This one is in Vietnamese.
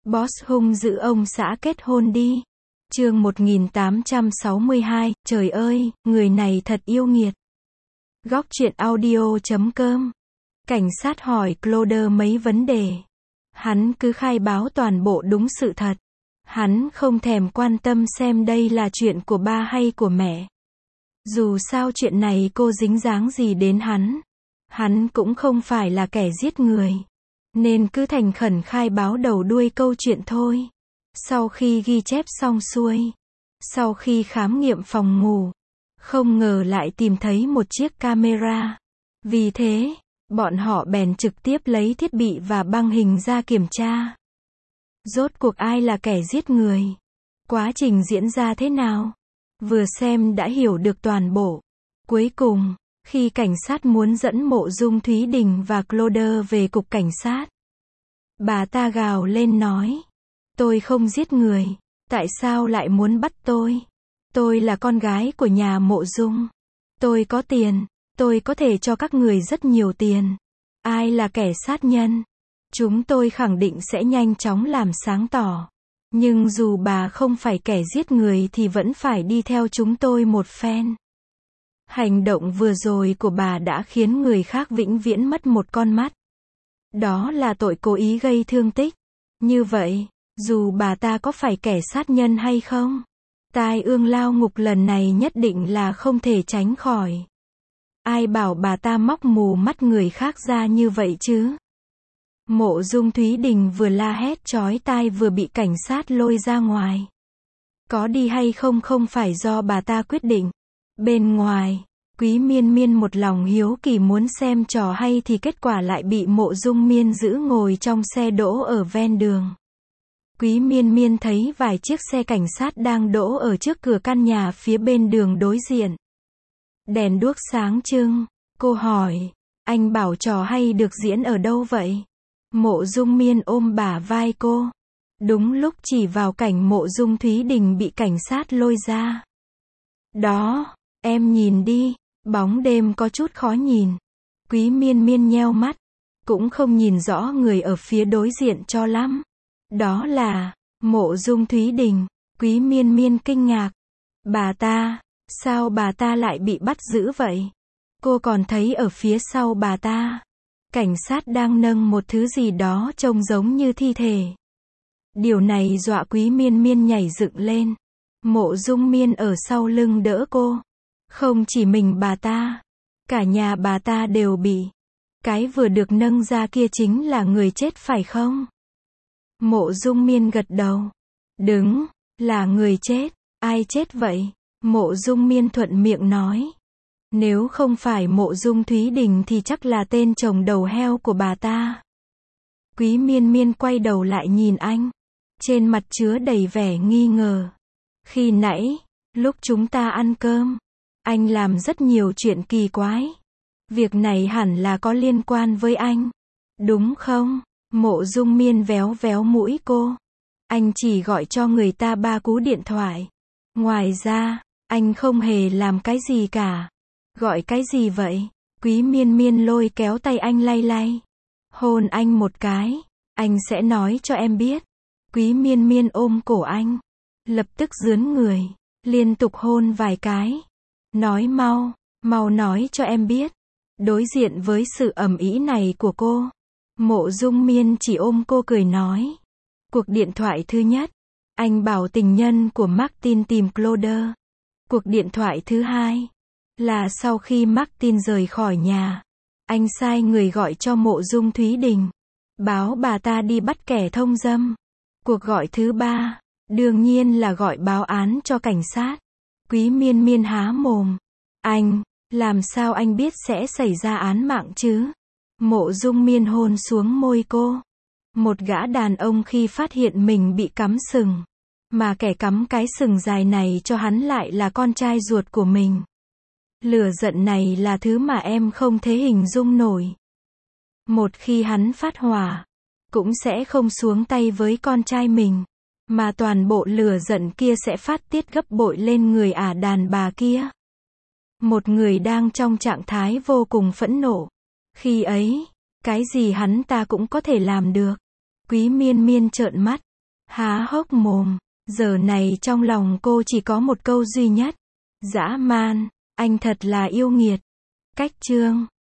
Boss hung dữ ông xã kết hôn đi. Chương 1862, trời ơi, người này thật yêu nghiệt. Góc truyện audio.com. Cảnh sát hỏi Claude mấy vấn đề. Hắn cứ khai báo toàn bộ đúng sự thật. Hắn không thèm quan tâm xem đây là chuyện của ba hay của mẹ. Dù sao chuyện này cô dính dáng gì đến hắn. Hắn cũng không phải là kẻ giết người. Nên cứ thành khẩn khai báo đầu đuôi câu chuyện thôi. Sau khi ghi chép xong xuôi, sau khi khám nghiệm phòng ngủ, không ngờ lại tìm thấy một chiếc camera. Vì thế, bọn họ bèn trực tiếp lấy thiết bị và băng hình ra kiểm tra. Rốt cuộc ai là kẻ giết người? Quá trình diễn ra thế nào? Vừa xem đã hiểu được toàn bộ. Cuối cùng, khi cảnh sát muốn dẫn Mộ Dung Thúy Đình và Claude về cục cảnh sát, bà ta gào lên nói: tôi không giết người, tại sao lại muốn bắt tôi? Tôi là con gái của nhà Mộ Dung. Tôi có tiền, tôi có thể cho các người rất nhiều tiền. Ai là kẻ sát nhân? Chúng tôi khẳng định sẽ nhanh chóng làm sáng tỏ. Nhưng dù bà không phải kẻ giết người thì vẫn phải đi theo chúng tôi một phen. Hành động vừa rồi của bà đã khiến người khác vĩnh viễn mất một con mắt. Đó là tội cố ý gây thương tích. Như vậy, dù bà ta có phải kẻ sát nhân hay không, tai ương lao ngục lần này nhất định là không thể tránh khỏi. Ai bảo bà ta móc mù mắt người khác ra như vậy chứ? Mộ Dung Thúy Đình vừa la hét chói tai vừa bị cảnh sát lôi ra ngoài. Có đi hay không không phải do bà ta quyết định. Bên ngoài, Quý Miên Miên một lòng hiếu kỳ muốn xem trò hay thì kết quả lại bị Mộ Dung Miên giữ ngồi trong xe đỗ ở ven đường. Quý Miên Miên thấy vài chiếc xe cảnh sát đang đỗ ở trước cửa căn nhà phía bên đường đối diện. Đèn đuốc sáng trưng, cô hỏi, anh bảo trò hay được diễn ở đâu vậy? Mộ Dung Miên ôm bả vai cô. Đúng lúc chỉ vào cảnh Mộ Dung Thúy Đình bị cảnh sát lôi ra. Đó, em nhìn đi, bóng đêm có chút khó nhìn. Quý Miên Miên nheo mắt, cũng không nhìn rõ người ở phía đối diện cho lắm. Đó là Mộ Dung Thúy Đình. Quý Miên Miên kinh ngạc. Bà ta, sao bà ta lại bị bắt giữ vậy? Cô còn thấy ở phía sau bà ta, cảnh sát đang nâng một thứ gì đó trông giống như thi thể. Điều này dọa Quý Miên Miên nhảy dựng lên. Mộ Dung Miên ở sau lưng đỡ cô. Không chỉ mình bà ta, cả nhà bà ta đều bị. Cái vừa được nâng ra kia chính là người chết phải không? Mộ Dung Miên gật đầu. Đúng, là người chết. Ai chết vậy? Mộ Dung Miên thuận miệng nói. Nếu không phải Mộ Dung Thúy Đình thì chắc là tên chồng đầu heo của bà ta. Quý Miên Miên quay đầu lại nhìn anh. Trên mặt chứa đầy vẻ nghi ngờ. Khi nãy, lúc chúng ta ăn cơm, anh làm rất nhiều chuyện kỳ quái. Việc này hẳn là có liên quan với anh. Đúng không? Mộ Dung Miên véo véo mũi cô. Anh chỉ gọi cho người ta 3 cú điện thoại. Ngoài ra, anh không hề làm cái gì cả. Gọi cái gì vậy? Quý Miên Miên lôi kéo tay anh lay lay. Hôn anh một cái. Anh sẽ nói cho em biết. Quý Miên Miên ôm cổ anh. Lập tức rướn người. Liên tục hôn vài cái. Nói mau, mau nói cho em biết. Đối diện với sự ầm ĩ này của cô, Mộ Dung Miên chỉ ôm cô cười nói. Cuộc điện thoại thứ nhất, anh bảo tình nhân của Martin tìm Claude. Cuộc điện thoại thứ hai, là sau khi Martin rời khỏi nhà, anh sai người gọi cho Mộ Dung Thúy Đình, báo bà ta đi bắt kẻ thông dâm. Cuộc gọi thứ ba, đương nhiên là gọi báo án cho cảnh sát. Quý Miên Miên há mồm. Anh, làm sao anh biết sẽ xảy ra án mạng chứ? Mộ Dung Miên hôn xuống môi cô. Một gã đàn ông khi phát hiện mình bị cắm sừng, mà kẻ cắm cái sừng dài này cho hắn lại là con trai ruột của mình. Lửa giận này là thứ mà em không thể hình dung nổi. Một khi hắn phát hỏa, cũng sẽ không xuống tay với con trai mình, mà toàn bộ lửa giận kia sẽ phát tiết gấp bội lên người đàn bà kia. Một người đang trong trạng thái vô cùng phẫn nộ. Khi ấy, cái gì hắn ta cũng có thể làm được. Quý Miên Miên trợn mắt. Há hốc mồm. Giờ này trong lòng cô chỉ có một câu duy nhất. Dã man, anh thật là yêu nghiệt. Cách chương